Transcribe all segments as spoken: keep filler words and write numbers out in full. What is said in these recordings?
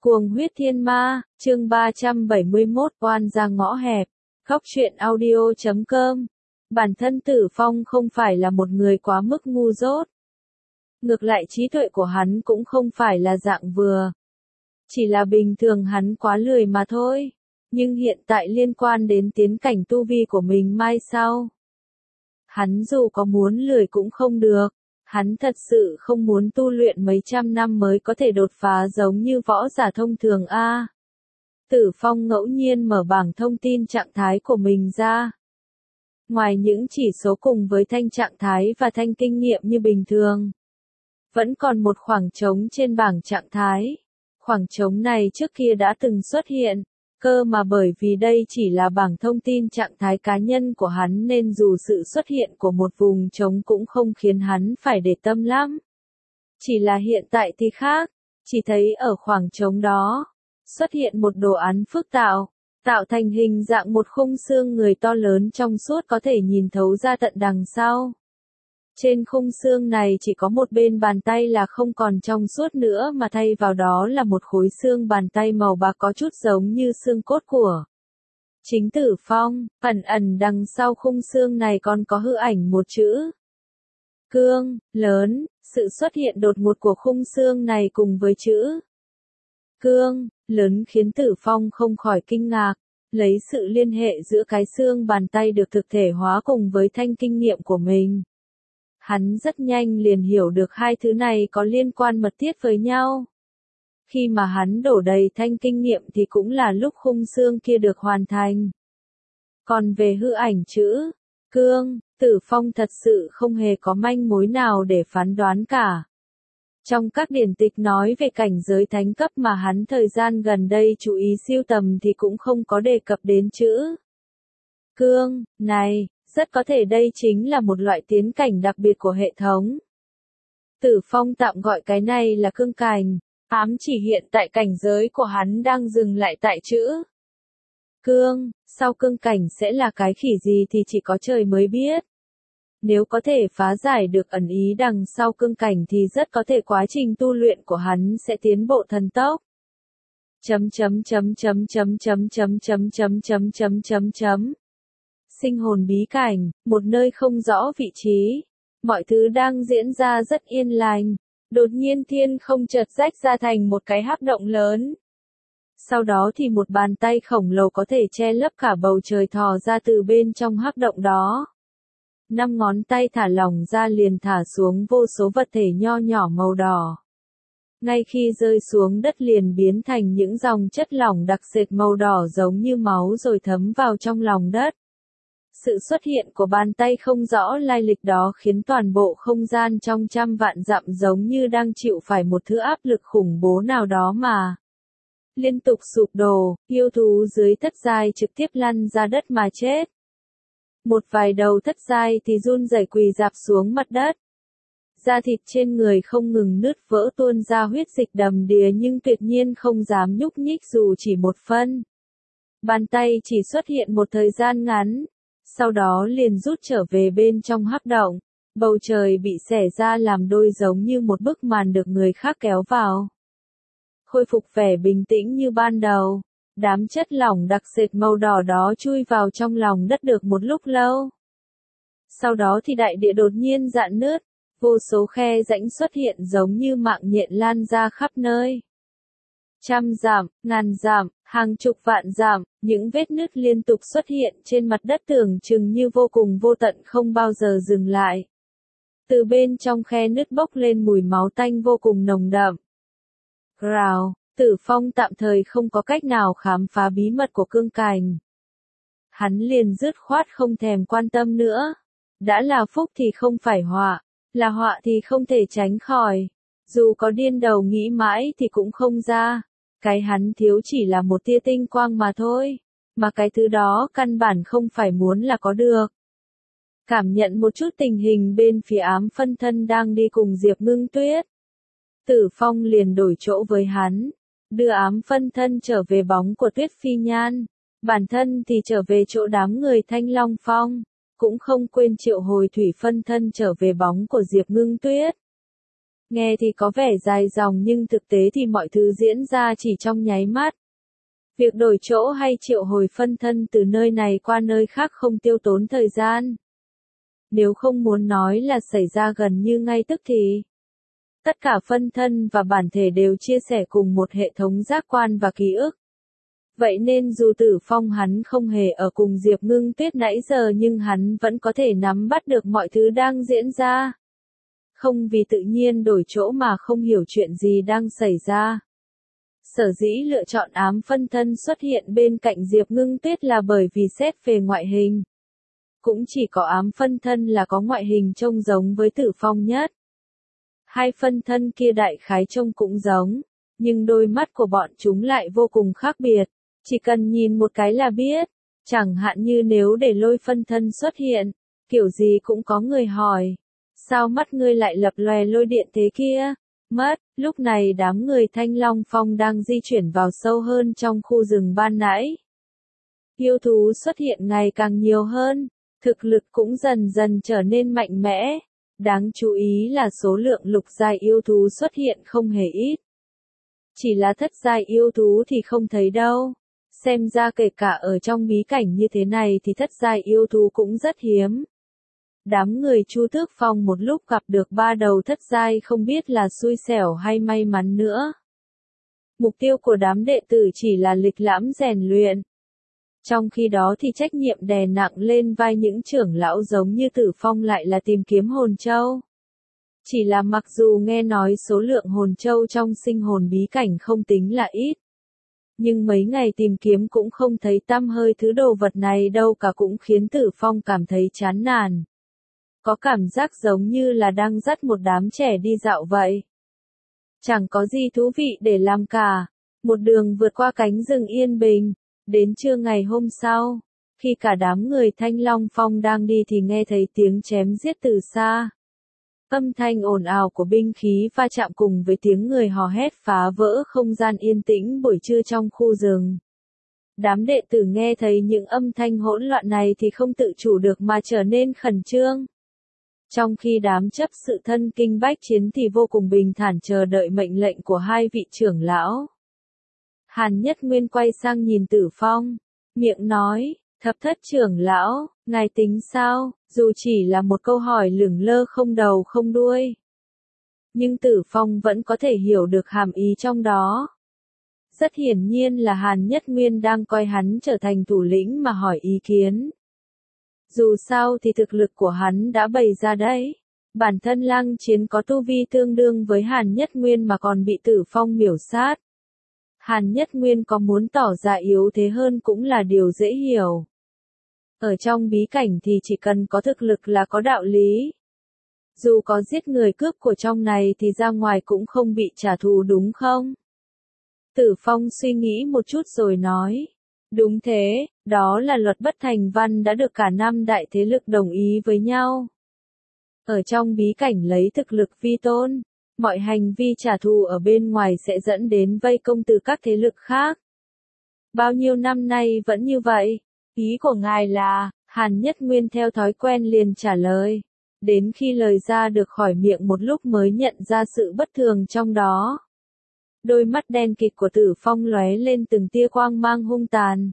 Cuồng huyết thiên ma, chương ba trăm bảy mươi mốt, oan ra ngõ hẹp. Góc truyện audio chấm com. Bản thân Tử Phong không phải là một người quá mức ngu dốt. Ngược lại trí tuệ của hắn cũng không phải là dạng vừa. Chỉ là bình thường hắn quá lười mà thôi. Nhưng hiện tại liên quan đến tiến cảnh tu vi của mình mai sau. Hắn dù có muốn lười cũng không được. Hắn thật sự không muốn tu luyện mấy trăm năm mới có thể đột phá giống như võ giả thông thường a. Tử Phong ngẫu nhiên mở bảng thông tin trạng thái của mình ra. Ngoài những chỉ số cùng với thanh trạng thái và thanh kinh nghiệm như bình thường, vẫn còn một khoảng trống trên bảng trạng thái. Khoảng trống này trước kia đã từng xuất hiện, cơ mà bởi vì đây chỉ là bảng thông tin trạng thái cá nhân của hắn nên dù sự xuất hiện của một vùng trống cũng không khiến hắn phải để tâm lắm. Chỉ là hiện tại thì khác, chỉ thấy ở khoảng trống đó, xuất hiện một đồ án phức tạo, tạo thành hình dạng một khung xương người to lớn trong suốt có thể nhìn thấu ra tận đằng sau. Trên khung xương này chỉ có một bên bàn tay là không còn trong suốt nữa mà thay vào đó là một khối xương bàn tay màu bạc có chút giống như xương cốt của chính Tử Phong. Ẩn ẩn đằng sau khung xương này còn có hư ảnh một chữ cương, lớn. Sự xuất hiện đột ngột của khung xương này cùng với chữ cương, lớn khiến Tử Phong không khỏi kinh ngạc. Lấy sự liên hệ giữa cái xương bàn tay được thực thể hóa cùng với thanh kinh nghiệm của mình, hắn rất nhanh liền hiểu được hai thứ này có liên quan mật thiết với nhau. Khi mà hắn đổ đầy thanh kinh nghiệm thì cũng là lúc khung xương kia được hoàn thành. Còn về hư ảnh chữ cương, Tử Phong thật sự không hề có manh mối nào để phán đoán cả. Trong các điển tịch nói về cảnh giới thánh cấp mà hắn thời gian gần đây chú ý siêu tầm thì cũng không có đề cập đến chữ cương này. Rất có thể đây chính là một loại tiến cảnh đặc biệt của hệ thống. Tử Phong tạm gọi cái này là cương cảnh, ám chỉ hiện tại cảnh giới của hắn đang dừng lại tại chữ cương, sau cương cảnh sẽ là cái khỉ gì thì chỉ có trời mới biết. Nếu có thể phá giải được ẩn ý đằng sau cương cảnh thì rất có thể quá trình tu luyện của hắn sẽ tiến bộ thần tốc. Chấm chấm chấm chấm chấm chấm chấm chấm chấm chấm chấm chấm chấm. Sinh hồn bí cảnh, một nơi không rõ vị trí. Mọi thứ đang diễn ra rất yên lành. Đột nhiên thiên không chợt rách ra thành một cái hắc động lớn. Sau đó thì một bàn tay khổng lồ có thể che lấp cả bầu trời thò ra từ bên trong hắc động đó. Năm ngón tay thả lỏng ra liền thả xuống vô số vật thể nho nhỏ màu đỏ. Ngay khi rơi xuống đất liền biến thành những dòng chất lỏng đặc sệt màu đỏ giống như máu rồi thấm vào trong lòng đất. Sự xuất hiện của bàn tay không rõ lai lịch đó khiến toàn bộ không gian trong trăm vạn dặm giống như đang chịu phải một thứ áp lực khủng bố nào đó mà liên tục sụp đổ, yêu thú dưới thất giai trực tiếp lăn ra đất mà chết. Một vài đầu thất giai thì run rẩy quỳ rạp xuống mặt đất. Da thịt trên người không ngừng nứt vỡ tuôn ra huyết dịch đầm đìa nhưng tuyệt nhiên không dám nhúc nhích dù chỉ một phân. Bàn tay chỉ xuất hiện một thời gian ngắn. Sau đó liền rút trở về bên trong hắc động, bầu trời bị xẻ ra làm đôi giống như một bức màn được người khác kéo vào. Khôi phục vẻ bình tĩnh như ban đầu, đám chất lỏng đặc sệt màu đỏ đó chui vào trong lòng đất được một lúc lâu. Sau đó thì đại địa đột nhiên rạn nứt, vô số khe rãnh xuất hiện giống như mạng nhện lan ra khắp nơi. Trăm dặm, ngàn dặm, hàng chục vạn dặm, những vết nứt liên tục xuất hiện trên mặt đất tưởng chừng như vô cùng vô tận không bao giờ dừng lại. Từ bên trong khe nứt bốc lên mùi máu tanh vô cùng nồng đậm. Rào, Tử Phong tạm thời không có cách nào khám phá bí mật của cương cảnh. Hắn liền dứt khoát không thèm quan tâm nữa. Đã là phúc thì không phải họa, là họa thì không thể tránh khỏi. Dù có điên đầu nghĩ mãi thì cũng không ra. Cái hắn thiếu chỉ là một tia tinh quang mà thôi, mà cái thứ đó căn bản không phải muốn là có được. Cảm nhận một chút tình hình bên phía ám phân thân đang đi cùng Diệp Ngưng Tuyết. Tử Phong liền đổi chỗ với hắn, đưa ám phân thân trở về bóng của Tuyết Phi Nhan, bản thân thì trở về chỗ đám người Thanh Long Phong, cũng không quên triệu hồi thủy phân thân trở về bóng của Diệp Ngưng Tuyết. Nghe thì có vẻ dài dòng nhưng thực tế thì mọi thứ diễn ra chỉ trong nháy mắt. Việc đổi chỗ hay triệu hồi phân thân từ nơi này qua nơi khác không tiêu tốn thời gian. Nếu không muốn nói là xảy ra gần như ngay tức thì. Tất cả phân thân và bản thể đều chia sẻ cùng một hệ thống giác quan và ký ức. Vậy nên dù Tử Phong hắn không hề ở cùng Diệp Ngưng Tuyết nãy giờ nhưng hắn vẫn có thể nắm bắt được mọi thứ đang diễn ra. Không vì tự nhiên đổi chỗ mà không hiểu chuyện gì đang xảy ra. Sở dĩ lựa chọn ám phân thân xuất hiện bên cạnh Diệp Ngưng Tuyết là bởi vì xét về ngoại hình. Cũng chỉ có ám phân thân là có ngoại hình trông giống với Tử Phong nhất. Hai phân thân kia đại khái trông cũng giống, nhưng đôi mắt của bọn chúng lại vô cùng khác biệt. Chỉ cần nhìn một cái là biết, chẳng hạn như nếu để Lôi phân thân xuất hiện, kiểu gì cũng có người hỏi. Sao mắt ngươi lại lập lòe lôi điện thế kia? Mất, lúc này đám người Thanh Long Phong đang di chuyển vào sâu hơn trong khu rừng ban nãy. Yêu thú xuất hiện ngày càng nhiều hơn, thực lực cũng dần dần trở nên mạnh mẽ. Đáng chú ý là số lượng lục giai yêu thú xuất hiện không hề ít. Chỉ là thất giai yêu thú thì không thấy đâu. Xem ra kể cả ở trong bí cảnh như thế này thì thất giai yêu thú cũng rất hiếm. Đám người Chu Tước Phong một lúc gặp được ba đầu thất giai không biết là xui xẻo hay may mắn nữa. Mục tiêu của đám đệ tử chỉ là lịch lãm rèn luyện. Trong khi đó thì trách nhiệm đè nặng lên vai những trưởng lão giống như Tử Phong lại là tìm kiếm hồn châu. Chỉ là mặc dù nghe nói số lượng hồn châu trong sinh hồn bí cảnh không tính là ít. Nhưng mấy ngày tìm kiếm cũng không thấy tăm hơi thứ đồ vật này đâu cả cũng khiến Tử Phong cảm thấy chán nản. Có cảm giác giống như là đang dắt một đám trẻ đi dạo vậy. Chẳng có gì thú vị để làm cả. Một đường vượt qua cánh rừng yên bình. Đến trưa ngày hôm sau, khi cả đám người Thanh Long Phong đang đi thì nghe thấy tiếng chém giết từ xa. Âm thanh ồn ào của binh khí va chạm cùng với tiếng người hò hét phá vỡ không gian yên tĩnh buổi trưa trong khu rừng. Đám đệ tử nghe thấy những âm thanh hỗn loạn này thì không tự chủ được mà trở nên khẩn trương. Trong khi đám chấp sự thân kinh bách chiến thì vô cùng bình thản chờ đợi mệnh lệnh của hai vị trưởng lão. Hàn Nhất Nguyên quay sang nhìn Tử Phong, miệng nói, thập thất trưởng lão, ngài tính sao, dù chỉ là một câu hỏi lửng lơ không đầu không đuôi. Nhưng Tử Phong vẫn có thể hiểu được hàm ý trong đó. Rất hiển nhiên là Hàn Nhất Nguyên đang coi hắn trở thành thủ lĩnh mà hỏi ý kiến. Dù sao thì thực lực của hắn đã bày ra đấy. Bản thân Lăng Chiến có tu vi tương đương với Hàn Nhất Nguyên mà còn bị Tử Phong miểu sát. Hàn Nhất Nguyên có muốn tỏ ra yếu thế hơn cũng là điều dễ hiểu. Ở trong bí cảnh thì chỉ cần có thực lực là có đạo lý. Dù có giết người cướp của trong này thì ra ngoài cũng không bị trả thù đúng không? Tử Phong suy nghĩ một chút rồi nói. Đúng thế, đó là luật bất thành văn đã được cả năm đại thế lực đồng ý với nhau. Ở trong bí cảnh lấy thực lực vi tôn. Mọi hành vi trả thù ở bên ngoài sẽ dẫn đến vây công từ các thế lực khác. Bao nhiêu năm nay vẫn như vậy. Ý của ngài là, Hàn Nhất Nguyên theo thói quen liền trả lời. Đến khi lời ra được khỏi miệng một lúc mới nhận ra sự bất thường trong đó. Đôi mắt đen kịt của Tử Phong lóe lên từng tia quang mang hung tàn.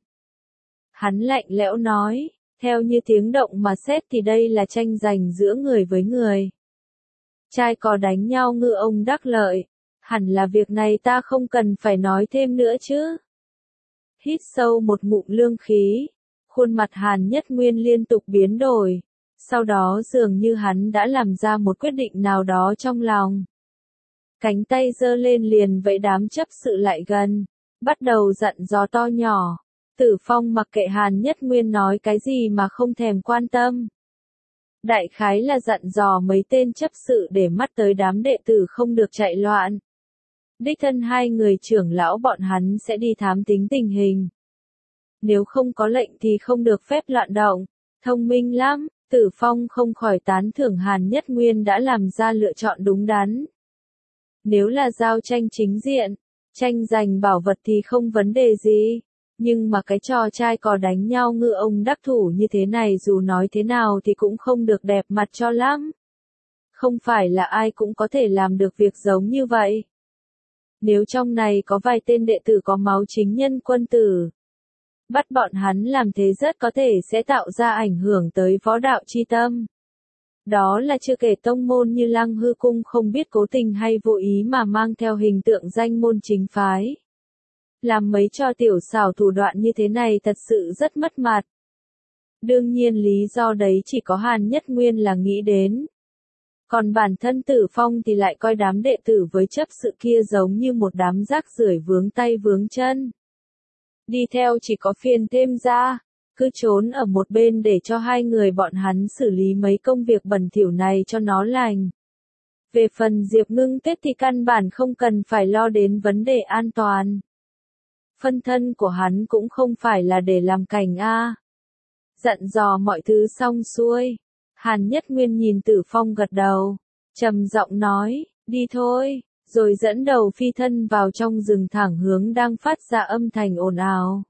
Hắn lạnh lẽo nói, theo như tiếng động mà xét thì đây là tranh giành giữa người với người. Trai có đánh nhau ngư ông đắc lợi, hẳn là việc này ta không cần phải nói thêm nữa chứ. Hít sâu một ngụm lương khí, khuôn mặt Hàn Nhất Nguyên liên tục biến đổi, sau đó dường như hắn đã làm ra một quyết định nào đó trong lòng. Cánh tay giơ lên liền vẫy đám chấp sự lại gần, bắt đầu dặn dò to nhỏ. Tử Phong mặc kệ Hàn Nhất Nguyên nói cái gì mà không thèm quan tâm. Đại khái là dặn dò mấy tên chấp sự để mắt tới đám đệ tử không được chạy loạn. Đích thân hai người trưởng lão bọn hắn sẽ đi thám tính tình hình. Nếu không có lệnh thì không được phép loạn động. Thông minh lắm, Tử Phong không khỏi tán thưởng Hàn Nhất Nguyên đã làm ra lựa chọn đúng đắn. Nếu là giao tranh chính diện, tranh giành bảo vật thì không vấn đề gì. Nhưng mà cái trò trai cò đánh nhau ngư ông đắc thủ như thế này dù nói thế nào thì cũng không được đẹp mặt cho lắm. Không phải là ai cũng có thể làm được việc giống như vậy. Nếu trong này có vài tên đệ tử có máu chính nhân quân tử, bắt bọn hắn làm thế rất có thể sẽ tạo ra ảnh hưởng tới võ đạo chi tâm. Đó là chưa kể tông môn như Lăng Hư Cung không biết cố tình hay vô ý mà mang theo hình tượng danh môn chính phái. Làm mấy trò tiểu xảo thủ đoạn như thế này thật sự rất mất mặt. Đương nhiên lý do đấy chỉ có Hàn Nhất Nguyên là nghĩ đến. Còn bản thân Tử Phong thì lại coi đám đệ tử với chấp sự kia giống như một đám rác rưởi vướng tay vướng chân. Đi theo chỉ có phiền thêm ra, cứ trốn ở một bên để cho hai người bọn hắn xử lý mấy công việc bẩn thỉu này cho nó lành. Về phần Diệp Ngưng Tuyết thì căn bản không cần phải lo đến vấn đề an toàn. Phân thân của hắn cũng không phải là để làm cảnh a. Dặn dò mọi thứ xong xuôi, Hàn Nhất Nguyên nhìn Tử Phong gật đầu, trầm giọng nói, đi thôi, rồi dẫn đầu phi thân vào trong rừng thẳng hướng đang phát ra âm thanh ồn ào.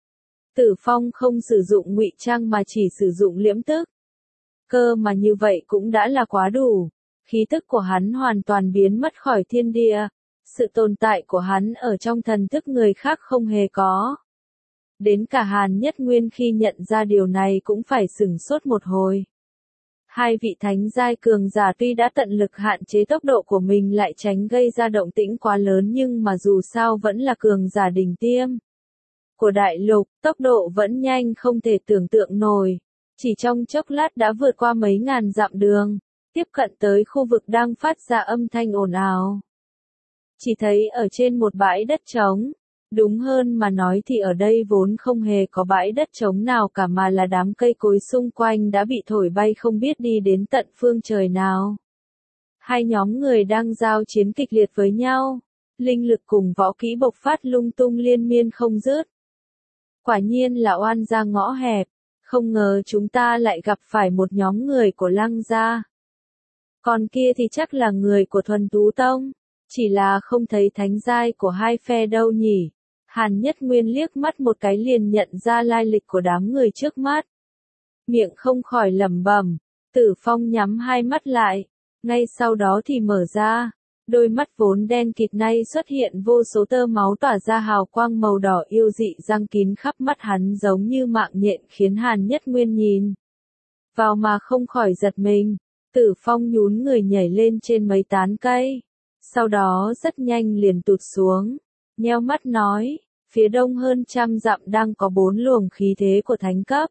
Tử Phong không sử dụng ngụy trang mà chỉ sử dụng liễm tức. Cơ mà như vậy cũng đã là quá đủ, khí tức của hắn hoàn toàn biến mất khỏi thiên địa, sự tồn tại của hắn ở trong thần thức người khác không hề có. Đến cả Hàn Nhất Nguyên khi nhận ra điều này cũng phải sửng sốt một hồi. Hai vị thánh giai cường giả tuy đã tận lực hạn chế tốc độ của mình lại tránh gây ra động tĩnh quá lớn nhưng mà dù sao vẫn là cường giả đỉnh tiêm của đại lục, tốc độ vẫn nhanh không thể tưởng tượng nổi. Chỉ trong chốc lát đã vượt qua mấy ngàn dặm đường, tiếp cận tới khu vực đang phát ra âm thanh ồn ào. Chỉ thấy ở trên một bãi đất trống, đúng hơn mà nói thì ở đây vốn không hề có bãi đất trống nào cả mà là đám cây cối xung quanh đã bị thổi bay không biết đi đến tận phương trời nào. Hai nhóm người đang giao chiến kịch liệt với nhau, linh lực cùng võ kỹ bộc phát lung tung liên miên không dứt. Quả nhiên là oan gia ngõ hẹp, không ngờ chúng ta lại gặp phải một nhóm người của Lăng gia. Còn kia thì chắc là người của Thuần Tú Tông, chỉ là không thấy thánh giai của hai phe đâu nhỉ. Hàn Nhất Nguyên liếc mắt một cái liền nhận ra lai lịch của đám người trước mắt. Miệng không khỏi lẩm bẩm, Tử Phong nhắm hai mắt lại, ngay sau đó thì mở ra, đôi mắt vốn đen kịt nay xuất hiện vô số tơ máu tỏa ra hào quang màu đỏ yêu dị răng kín khắp mắt hắn giống như mạng nhện khiến Hàn Nhất Nguyên nhìn vào mà không khỏi giật mình. Tử Phong nhún người nhảy lên trên mấy tán cây, sau đó rất nhanh liền tụt xuống, nheo mắt nói, phía đông hơn trăm dặm đang có bốn luồng khí thế của thánh cấp.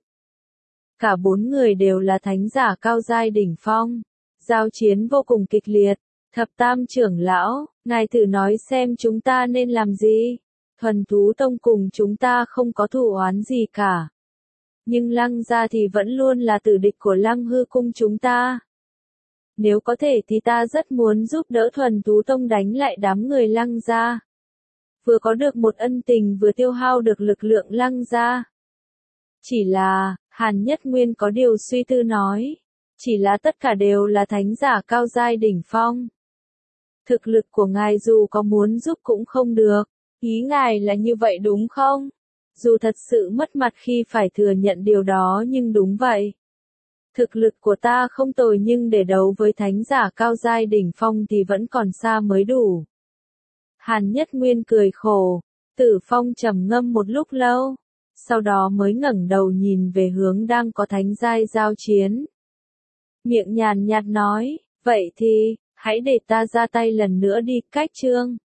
Cả bốn người đều là thánh giả cao giai đỉnh phong, giao chiến vô cùng kịch liệt. Thập Tam trưởng lão, ngài thử nói xem chúng ta nên làm gì? Thuần Thú Tông cùng chúng ta không có thù oán gì cả. Nhưng Lăng gia thì vẫn luôn là tử địch của Lăng Hư Cung chúng ta. Nếu có thể thì ta rất muốn giúp đỡ Thuần Thú Tông đánh lại đám người Lăng gia. Vừa có được một ân tình vừa tiêu hao được lực lượng Lăng gia. Chỉ là, Hàn Nhất Nguyên có điều suy tư nói, chỉ là tất cả đều là thánh giả cao giai đỉnh phong. Thực lực của ngài dù có muốn giúp cũng không được, ý ngài là như vậy đúng không? Dù thật sự mất mặt khi phải thừa nhận điều đó nhưng đúng vậy. Thực lực của ta không tồi nhưng để đấu với thánh giả cao giai đỉnh phong thì vẫn còn xa mới đủ. Hàn Nhất Nguyên cười khổ, Tử Phong trầm ngâm một lúc lâu, sau đó mới ngẩng đầu nhìn về hướng đang có thánh giai giao chiến. Miệng nhàn nhạt nói, vậy thì, hãy để ta ra tay lần nữa đi, cách chương.